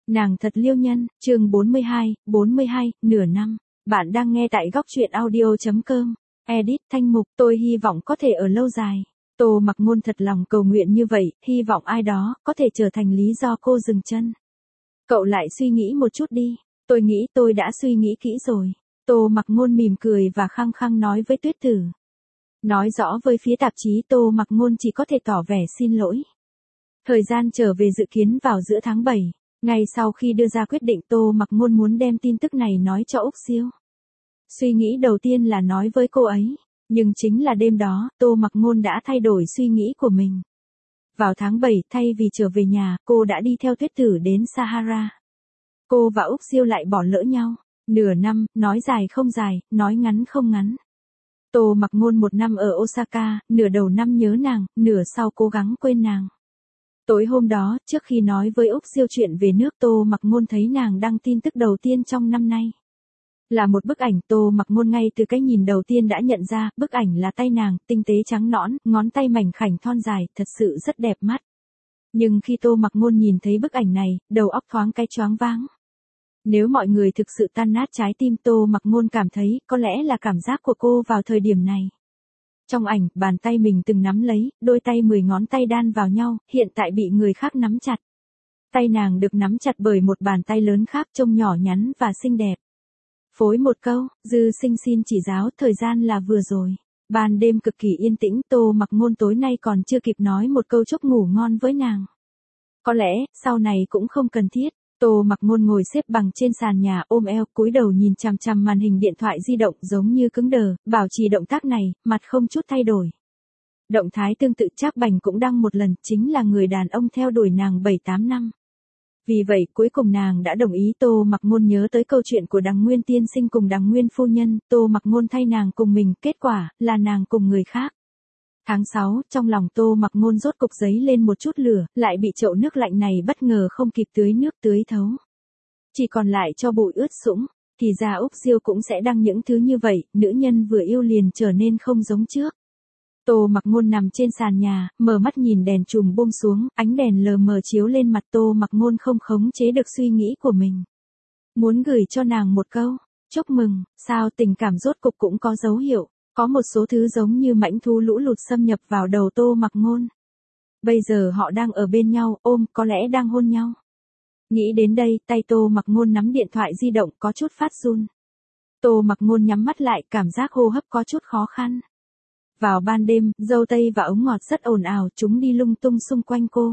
Nàng thật liêu nhân, chương 42, nửa năm. Bạn đang nghe tại góc truyện audio.com. Edit thanh mục, tôi hy vọng có thể ở lâu dài. Tô Mặc Ngôn thật lòng cầu nguyện như vậy, hy vọng ai đó có thể trở thành lý do cô dừng chân. Cậu lại suy nghĩ một chút đi. Tôi nghĩ tôi đã suy nghĩ kỹ rồi. Tô Mặc Ngôn mỉm cười và khăng khăng nói với Tuyết Tử. Nói rõ với phía tạp chí Tô Mặc Ngôn chỉ có thể tỏ vẻ xin lỗi. Thời gian trở về dự kiến vào giữa tháng 7. Ngay sau khi đưa ra quyết định Tô Mặc Ngôn muốn đem tin tức này nói cho Úc Siêu. Suy nghĩ đầu tiên là nói với cô ấy. Nhưng chính là đêm đó, Tô Mặc Ngôn đã thay đổi suy nghĩ của mình. Vào tháng 7, thay vì trở về nhà, cô đã đi theo Tuyết Tử đến Sahara. Cô và Úc Siêu lại bỏ lỡ nhau. Nửa năm, nói dài không dài, nói ngắn không ngắn. Tô Mặc Ngôn 1 năm ở Osaka, nửa đầu năm nhớ nàng, nửa sau cố gắng quên nàng. Tối hôm đó, trước khi nói với Úc Siêu chuyện về nước, Tô Mặc Ngôn thấy nàng đăng tin tức đầu tiên trong năm nay. Là một bức ảnh. Tô Mặc Ngôn ngay từ cái nhìn đầu tiên đã nhận ra, bức ảnh là tay nàng, tinh tế trắng nõn, ngón tay mảnh khảnh thon dài, thật sự rất đẹp mắt. Nhưng khi Tô Mặc Ngôn nhìn thấy bức ảnh này, đầu óc thoáng cái choáng váng. Nếu mọi người thực sự tan nát trái tim, Tô Mặc Ngôn cảm thấy, có lẽ là cảm giác của cô vào thời điểm này. Trong ảnh, bàn tay mình từng nắm lấy, đôi tay 10 ngón tay đan vào nhau, hiện tại bị người khác nắm chặt. Tay nàng được nắm chặt bởi một bàn tay lớn khác, trông nhỏ nhắn và xinh đẹp. Phối một câu, Dư Sinh xin chỉ giáo, thời gian là vừa rồi. Ban đêm cực kỳ yên tĩnh, Tô Mặc Ngôn tối nay còn chưa kịp nói một câu chúc ngủ ngon với nàng. Có lẽ, sau này cũng không cần thiết. Tô Mặc Ngôn ngồi xếp bằng trên sàn nhà, ôm eo, cúi đầu nhìn chằm chằm màn hình điện thoại di động, giống như cứng đờ, bảo trì động tác này, mặt không chút thay đổi. Động thái tương tự Trác Bành cũng đăng một lần, chính là người đàn ông theo đuổi nàng 7-8 năm. Vì vậy, cuối cùng nàng đã đồng ý. Tô Mặc Ngôn nhớ tới câu chuyện của Đằng Nguyên tiên sinh cùng Đằng Nguyên phu nhân, Tô Mặc Ngôn thay nàng cùng mình, kết quả là nàng cùng người khác. Tháng 6, trong lòng Tô Mặc Ngôn rốt cục dấy lên một chút lửa, lại bị chậu nước lạnh này bất ngờ không kịp tưới nước tưới thấu. Chỉ còn lại cho bụi ướt sũng. Thì ra Úc Siêu cũng sẽ đăng những thứ như vậy, nữ nhân vừa yêu liền trở nên không giống trước. Tô Mặc Ngôn nằm trên sàn nhà, mở mắt nhìn đèn chùm buông xuống, ánh đèn lờ mờ chiếu lên mặt Tô Mặc Ngôn không khống chế được suy nghĩ của mình. Muốn gửi cho nàng một câu, chúc mừng, sao tình cảm rốt cục cũng có dấu hiệu. Có một số thứ giống như mãnh thú lũ lụt xâm nhập vào đầu Tô Mặc Ngôn. Bây giờ họ đang ở bên nhau, ôm, có lẽ đang hôn nhau. Nghĩ đến đây, tay Tô Mặc Ngôn nắm điện thoại di động có chút phát run. Tô Mặc Ngôn nhắm mắt lại, cảm giác hô hấp có chút khó khăn. Vào ban đêm, dâu tây và ống ngọt rất ồn ào, chúng đi lung tung xung quanh cô.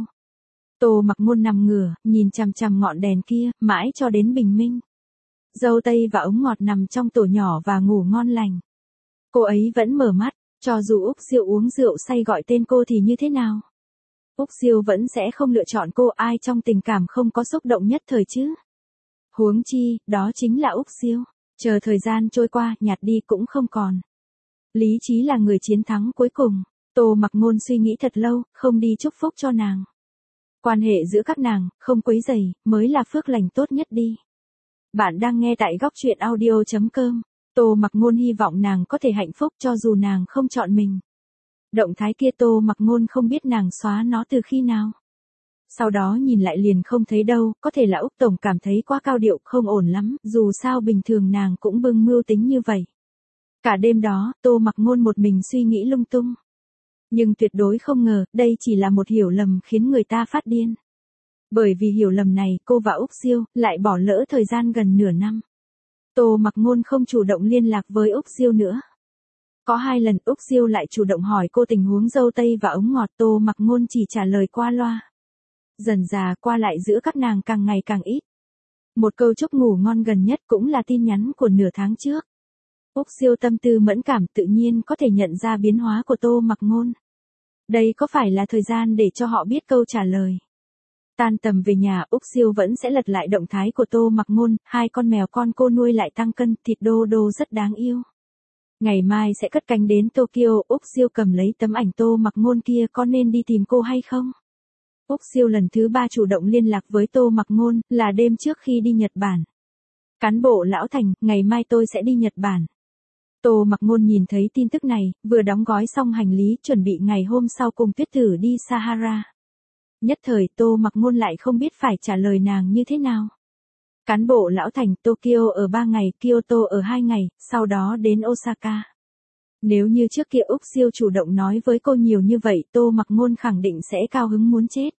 Tô Mặc Ngôn nằm ngửa, nhìn chằm chằm ngọn đèn kia, mãi cho đến bình minh. Dâu tây và ống ngọt nằm trong tổ nhỏ và ngủ ngon lành. Cô ấy vẫn mở mắt, cho dù Úc Siêu uống rượu say gọi tên cô thì như thế nào? Úc Siêu vẫn sẽ không lựa chọn cô, ai trong tình cảm không có xúc động nhất thời chứ? Huống chi, đó chính là Úc Siêu. Chờ thời gian trôi qua, nhạt đi cũng không còn. Lý trí là người chiến thắng cuối cùng. Tô Mặc Ngôn suy nghĩ thật lâu, không đi chúc phúc cho nàng. Quan hệ giữa các nàng, không quấy rầy, mới là phước lành tốt nhất đi. Bạn đang nghe tại góc truyện audio.com. Tô Mặc Ngôn hy vọng nàng có thể hạnh phúc cho dù nàng không chọn mình. Động thái kia Tô Mặc Ngôn không biết nàng xóa nó từ khi nào. Sau đó nhìn lại liền không thấy đâu, có thể là Úc Tổng cảm thấy quá cao điệu, không ổn lắm, dù sao bình thường nàng cũng bưng mưu tính như vậy. Cả đêm đó, Tô Mặc Ngôn một mình suy nghĩ lung tung. Nhưng tuyệt đối không ngờ, đây chỉ là một hiểu lầm khiến người ta phát điên. Bởi vì hiểu lầm này, cô và Úc Siêu lại bỏ lỡ thời gian gần nửa năm. Tô Mặc Ngôn không chủ động liên lạc với Úc Siêu nữa. Có 2 lần Úc Siêu lại chủ động hỏi cô tình huống dâu tây và ống ngọt, Tô Mặc Ngôn chỉ trả lời qua loa. Dần dà qua lại giữa các nàng càng ngày càng ít. Một câu chúc ngủ ngon gần nhất cũng là tin nhắn của nửa tháng trước. Úc Siêu tâm tư mẫn cảm tự nhiên có thể nhận ra biến hóa của Tô Mặc Ngôn. Đây có phải là thời gian để cho họ biết câu trả lời. Tan tầm về nhà, Úc Siêu vẫn sẽ lật lại động thái của Tô Mặc Ngôn, 2 con mèo con cô nuôi lại tăng cân, thịt đô đô rất đáng yêu. Ngày mai sẽ cất cánh đến Tokyo, Úc Siêu cầm lấy tấm ảnh Tô Mặc Ngôn kia, có nên đi tìm cô hay không? Úc Siêu lần thứ 3 chủ động liên lạc với Tô Mặc Ngôn, là đêm trước khi đi Nhật Bản. Cán bộ lão Thành, ngày mai tôi sẽ đi Nhật Bản. Tô Mặc Ngôn nhìn thấy tin tức này, vừa đóng gói xong hành lý chuẩn bị ngày hôm sau cùng Tuyết Tử đi Sahara. Nhất thời Tô Mặc Ngôn lại không biết phải trả lời nàng như thế nào. Cán bộ lão thành Tokyo ở 3 ngày, Kyoto ở 2 ngày, sau đó đến Osaka. Nếu như trước kia Úc Siêu chủ động nói với cô nhiều như vậy, Tô Mặc Ngôn khẳng định sẽ cao hứng muốn chết.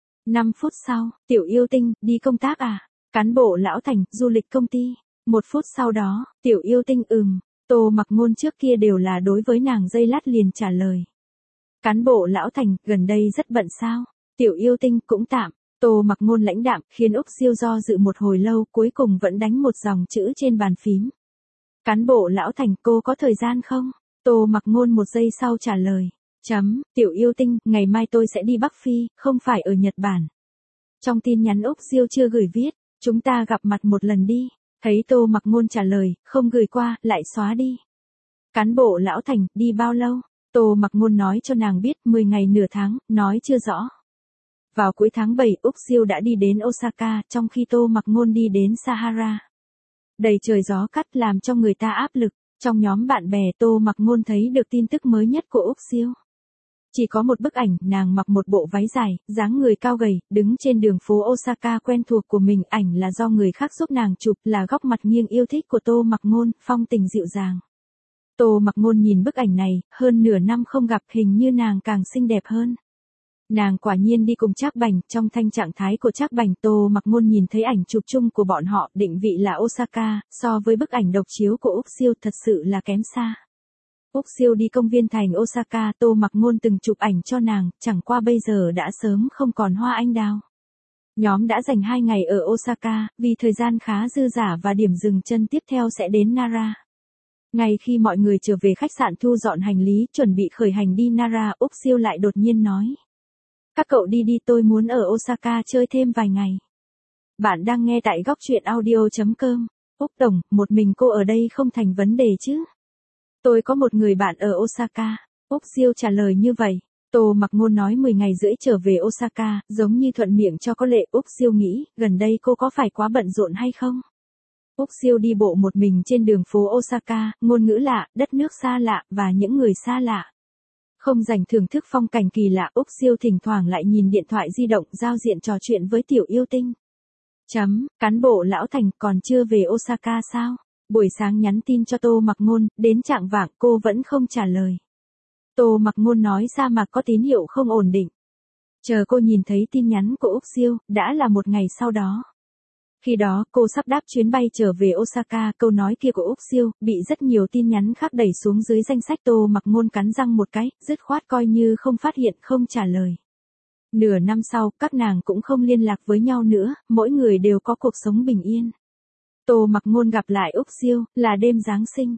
5 phút sau, Tiểu Yêu Tinh, đi công tác à? Cán bộ lão thành, du lịch công ty. 1 phút sau đó, Tiểu Yêu Tinh Tô Mặc Ngôn trước kia đều là đối với nàng giây lát liền trả lời. Cán bộ lão thành, gần đây rất bận sao? Tiểu Yêu Tinh, cũng tạm. Tô Mặc Ngôn lãnh đạm, khiến Úc Siêu do dự một hồi lâu, cuối cùng vẫn đánh một dòng chữ trên bàn phím. Cán bộ lão thành, cô có thời gian không? Tô Mặc Ngôn 1 giây sau trả lời. Tiểu Yêu Tinh, ngày mai tôi sẽ đi Bắc Phi, không phải ở Nhật Bản. Trong tin nhắn Úc Siêu chưa gửi viết, chúng ta gặp mặt một lần đi. Thấy Tô Mặc Ngôn trả lời, không gửi qua, lại xóa đi. Cán bộ lão thành, đi bao lâu? Tô Mặc Ngôn nói cho nàng biết 10 ngày nửa tháng, nói chưa rõ. Vào cuối tháng 7, Úc Siêu đã đi đến Osaka, trong khi Tô Mặc Ngôn đi đến Sahara. Đầy trời gió cắt làm cho người ta áp lực. Trong nhóm bạn bè Tô Mặc Ngôn thấy được tin tức mới nhất của Úc Siêu. Chỉ có một bức ảnh, nàng mặc một bộ váy dài, dáng người cao gầy, đứng trên đường phố Osaka quen thuộc của mình. Ảnh là do người khác giúp nàng chụp, là góc mặt nghiêng yêu thích của Tô Mặc Ngôn, phong tình dịu dàng. Tô Mặc Ngôn nhìn bức ảnh này, hơn nửa năm không gặp, hình như nàng càng xinh đẹp hơn. Nàng quả nhiên đi cùng Trác Bành, trong thanh trạng thái của Trác Bành, Tô Mặc Ngôn nhìn thấy ảnh chụp chung của bọn họ, định vị là Osaka, so với bức ảnh độc chiếu của Úc Siêu thật sự là kém xa. Úc Siêu đi công viên thành Osaka, Tô Mặc Ngôn từng chụp ảnh cho nàng, chẳng qua bây giờ đã sớm không còn hoa anh đào. Nhóm đã dành 2 ngày ở Osaka, vì thời gian khá dư dả và điểm dừng chân tiếp theo sẽ đến Nara. Ngay khi mọi người trở về khách sạn thu dọn hành lý, chuẩn bị khởi hành đi Nara, Úc Siêu lại đột nhiên nói. Các cậu đi đi, tôi muốn ở Osaka chơi thêm vài ngày. Bạn đang nghe tại góc truyện audio.com. Úc Tổng, một mình cô ở đây không thành vấn đề chứ? Tôi có một người bạn ở Osaka. Úc Siêu trả lời như vậy. Tô Mặc Ngôn nói 10 ngày rưỡi trở về Osaka, giống như thuận miệng cho có lệ. Úc Siêu nghĩ, gần đây cô có phải quá bận rộn hay không? Úc Siêu đi bộ một mình trên đường phố Osaka, ngôn ngữ lạ, đất nước xa lạ, và những người xa lạ. Không dành thưởng thức phong cảnh kỳ lạ, Úc Siêu thỉnh thoảng lại nhìn điện thoại di động, giao diện trò chuyện với Tiểu Yêu Tinh. Cán bộ lão thành, còn chưa về Osaka sao? Buổi sáng nhắn tin cho Tô Mặc Ngôn, đến chạng vạng cô vẫn không trả lời. Tô Mặc Ngôn nói ra mà có tín hiệu không ổn định. Chờ cô nhìn thấy tin nhắn của Úc Siêu, đã là một ngày sau đó. Khi đó, cô sắp đáp chuyến bay trở về Osaka, câu nói kia của Úc Siêu, bị rất nhiều tin nhắn khác đẩy xuống dưới danh sách. Tô Mặc Ngôn cắn răng một cái, dứt khoát coi như không phát hiện, không trả lời. Nửa năm sau, các nàng cũng không liên lạc với nhau nữa, mỗi người đều có cuộc sống bình yên. Tô Mặc Ngôn gặp lại Úc Siêu, là đêm Giáng sinh.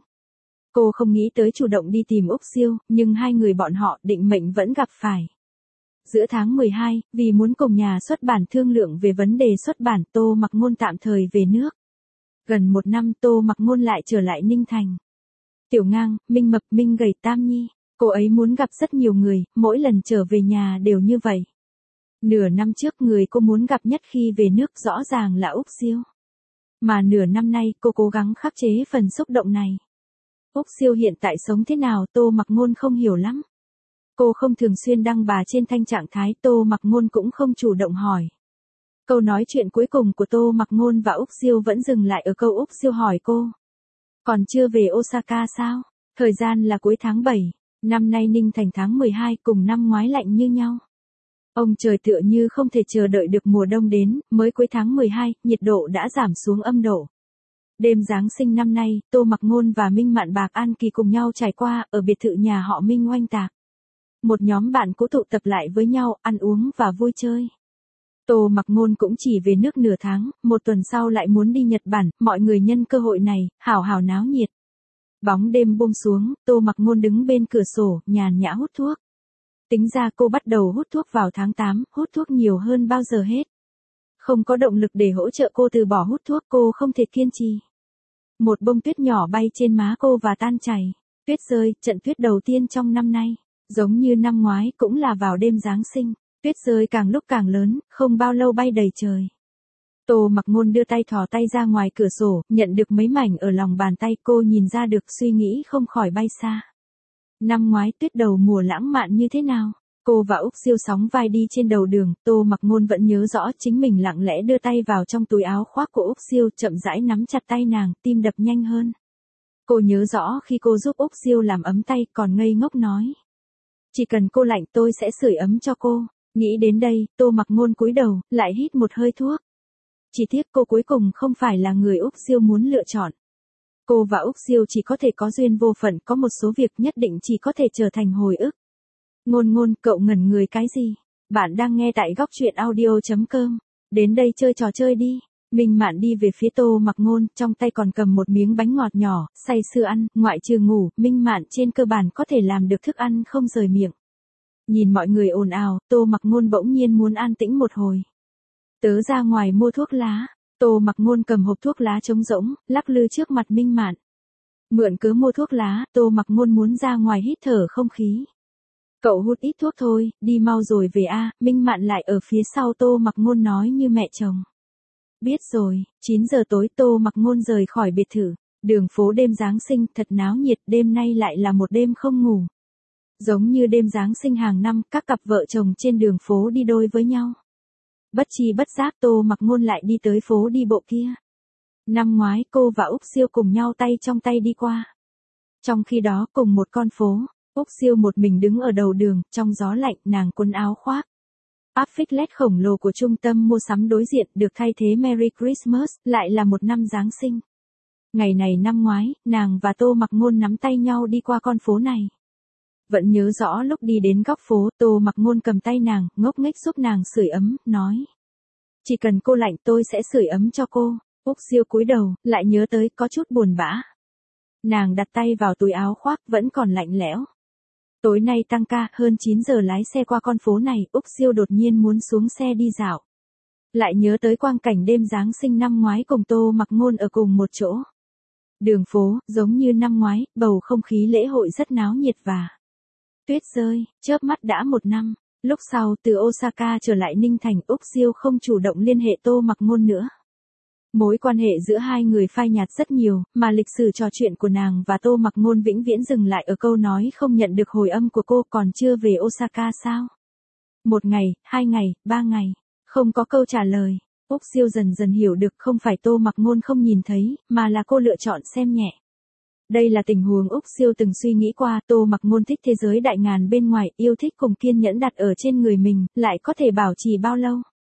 Cô không nghĩ tới chủ động đi tìm Úc Siêu, nhưng hai người bọn họ định mệnh vẫn gặp phải. Giữa tháng 12, vì muốn cùng nhà xuất bản thương lượng về vấn đề xuất bản, Tô Mặc Ngôn tạm thời về nước. Gần 1 năm Tô Mặc Ngôn lại trở lại Ninh Thành. Tiểu Ngang, Minh Mập, Minh Gầy, Tam Nhi, cô ấy muốn gặp rất nhiều người, mỗi lần trở về nhà đều như vậy. Nửa năm trước người cô muốn gặp nhất khi về nước rõ ràng là Úc Siêu. Mà nửa năm nay cô cố gắng khắc chế phần xúc động này. Úc Siêu hiện tại sống thế nào Tô Mặc Ngôn không hiểu lắm. Cô không thường xuyên đăng bà trên thanh trạng thái, Tô Mặc Ngôn cũng không chủ động hỏi. Câu nói chuyện cuối cùng của Tô Mặc Ngôn và Úc Siêu vẫn dừng lại ở câu Úc Siêu hỏi cô. Còn chưa về Osaka sao? Thời gian là cuối tháng 7, năm nay Ninh Thành tháng 12, cùng năm ngoái lạnh như nhau. Ông trời tựa như không thể chờ đợi được mùa đông đến, mới cuối tháng 12, nhiệt độ đã giảm xuống âm độ. Đêm Giáng sinh năm nay, Tô Mặc Ngôn và Minh Mạn Bạc An Kỳ cùng nhau trải qua, ở biệt thự nhà họ Minh oanh tạc. Một nhóm bạn cũ tụ tập lại với nhau, ăn uống và vui chơi. Tô Mặc Ngôn cũng chỉ về nước nửa tháng, 1 tuần sau lại muốn đi Nhật Bản, mọi người nhân cơ hội này, hào hào náo nhiệt. Bóng đêm buông xuống, Tô Mặc Ngôn đứng bên cửa sổ, nhàn nhã hút thuốc. Tính ra cô bắt đầu hút thuốc vào tháng 8, hút thuốc nhiều hơn bao giờ hết. Không có động lực để hỗ trợ cô từ bỏ hút thuốc, cô không thể kiên trì. Một bông tuyết nhỏ bay trên má cô và tan chảy. Tuyết rơi, trận tuyết đầu tiên trong năm nay. Giống như năm ngoái cũng là vào đêm Giáng sinh. Tuyết rơi càng lúc càng lớn, không bao lâu bay đầy trời. Tô Mặc Ngôn đưa tay thò tay ra ngoài cửa sổ, nhận được mấy mảnh ở lòng bàn tay, cô nhìn ra được, suy nghĩ không khỏi bay xa. Năm ngoái tuyết đầu mùa lãng mạn như thế nào? Cô và Úc Siêu sóng vai đi trên đầu đường, Tô Mặc Ngôn vẫn nhớ rõ chính mình lặng lẽ đưa tay vào trong túi áo khoác của Úc Siêu, chậm rãi nắm chặt tay nàng, tim đập nhanh hơn. Cô nhớ rõ khi cô giúp Úc Siêu làm ấm tay, còn ngây ngốc nói. Chỉ cần cô lạnh tôi sẽ sưởi ấm cho cô. Nghĩ đến đây, Tô Mặc Ngôn cúi đầu, lại hít một hơi thuốc. Chỉ tiếc cô cuối cùng không phải là người Úc Siêu muốn lựa chọn. Cô và Úc Siêu chỉ có thể có duyên vô phận, có một số việc nhất định chỉ có thể trở thành hồi ức. Ngôn Ngôn, cậu ngẩn người cái gì? Bạn đang nghe tại góc truyện audio.com. Đến đây chơi trò chơi đi. Minh Mạn đi về phía Tô Mặc Ngôn, trong tay còn cầm một miếng bánh ngọt nhỏ, say sưa ăn, ngoại trừ ngủ, Minh Mạn trên cơ bản có thể làm được thức ăn không rời miệng. Nhìn mọi người ồn ào, Tô Mặc Ngôn bỗng nhiên muốn an tĩnh một hồi. Tớ ra ngoài mua thuốc lá. Tô Mặc Ngôn cầm hộp thuốc lá trống rỗng, lắc lư trước mặt Minh Mạn. Mượn cớ mua thuốc lá, Tô Mặc Ngôn muốn ra ngoài hít thở không khí. Cậu hút ít thuốc thôi, đi mau rồi về a. Minh Mạn lại ở phía sau Tô Mặc Ngôn nói như mẹ chồng. Biết rồi. 9 giờ tối Tô Mặc Ngôn rời khỏi biệt thự. Đường phố đêm Giáng sinh thật náo nhiệt, đêm nay lại là một đêm không ngủ. Giống như đêm Giáng sinh hàng năm, các cặp vợ chồng trên đường phố đi đôi với nhau. Bất chi bất giác Tô Mặc Ngôn lại đi tới phố đi bộ kia. Năm ngoái cô và Úc Siêu cùng nhau tay trong tay đi qua. Trong khi đó cùng một con phố, Úc Siêu một mình đứng ở đầu đường, trong gió lạnh, nàng quần áo khoác. Áp phích LED khổng lồ của trung tâm mua sắm đối diện được thay thế Merry Christmas, lại là một năm Giáng sinh. Ngày này năm ngoái, nàng và Tô Mặc Ngôn nắm tay nhau đi qua con phố này. Vẫn nhớ rõ lúc đi đến góc phố, Tô Mặc Ngôn cầm tay nàng, ngốc nghếch giúp nàng sưởi ấm, nói. Chỉ cần cô lạnh tôi sẽ sưởi ấm cho cô. Úc Siêu cúi đầu, lại nhớ tới có chút buồn bã. Nàng đặt tay vào túi áo khoác, vẫn còn lạnh lẽo. Tối nay tăng ca, hơn 9 giờ lái xe qua con phố này, Úc Siêu đột nhiên muốn xuống xe đi dạo. Lại nhớ tới quang cảnh đêm Giáng sinh năm ngoái cùng Tô Mặc Ngôn ở cùng một chỗ. Đường phố, giống như năm ngoái, bầu không khí lễ hội rất náo nhiệt và tuyết rơi, chớp mắt đã một năm. Lúc sau, từ Osaka trở lại Ninh Thành, Úc Siêu không chủ động liên hệ Tô Mặc Ngôn nữa. Mối quan hệ giữa hai người phai nhạt rất nhiều, mà lịch sử trò chuyện của nàng và Tô Mặc Ngôn vĩnh viễn dừng lại ở câu nói không nhận được hồi âm của cô, còn chưa về Osaka sao? 1 ngày, 2 ngày, 3 ngày, không có câu trả lời. Úc Siêu dần dần hiểu được không phải Tô Mặc Ngôn không nhìn thấy, mà là cô lựa chọn xem nhẹ. Đây là tình huống Úc Siêu từng suy nghĩ qua, Tô Mặc Ngôn thích thế giới đại ngàn bên ngoài, yêu thích cùng kiên nhẫn đặt ở trên người mình, lại có thể bảo trì bao lâu?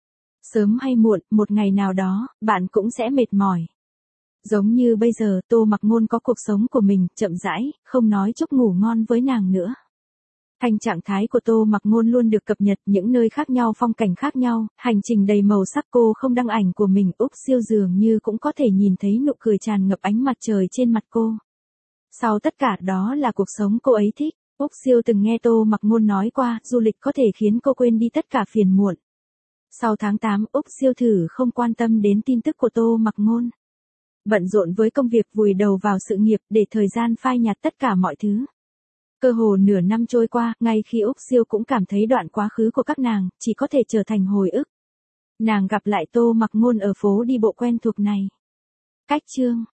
Sớm hay muộn, một ngày nào đó, bạn cũng sẽ mệt mỏi. Giống như bây giờ, Tô Mặc Ngôn có cuộc sống của mình, chậm rãi, không nói chúc ngủ ngon với nàng nữa. Thành trạng thái của Tô Mặc Ngôn luôn được cập nhật, những nơi khác nhau, phong cảnh khác nhau, hành trình đầy màu sắc. Cô không đăng ảnh của mình, Úc Siêu dường như cũng có thể nhìn thấy nụ cười tràn ngập ánh mặt trời trên mặt cô. Sau tất cả đó là cuộc sống cô ấy thích. Úc Siêu từng nghe Tô Mặc Ngôn nói qua, du lịch có thể khiến cô quên đi tất cả phiền muộn. Sau tháng 8, Úc Siêu thử không quan tâm đến tin tức của Tô Mặc Ngôn. Bận rộn với công việc, vùi đầu vào sự nghiệp, để thời gian phai nhạt tất cả mọi thứ. Cơ hồ nửa năm trôi qua, ngay khi Úc Siêu cũng cảm thấy đoạn quá khứ của các nàng chỉ có thể trở thành hồi ức. Nàng gặp lại Tô Mặc Ngôn ở phố đi bộ quen thuộc này. Cách chương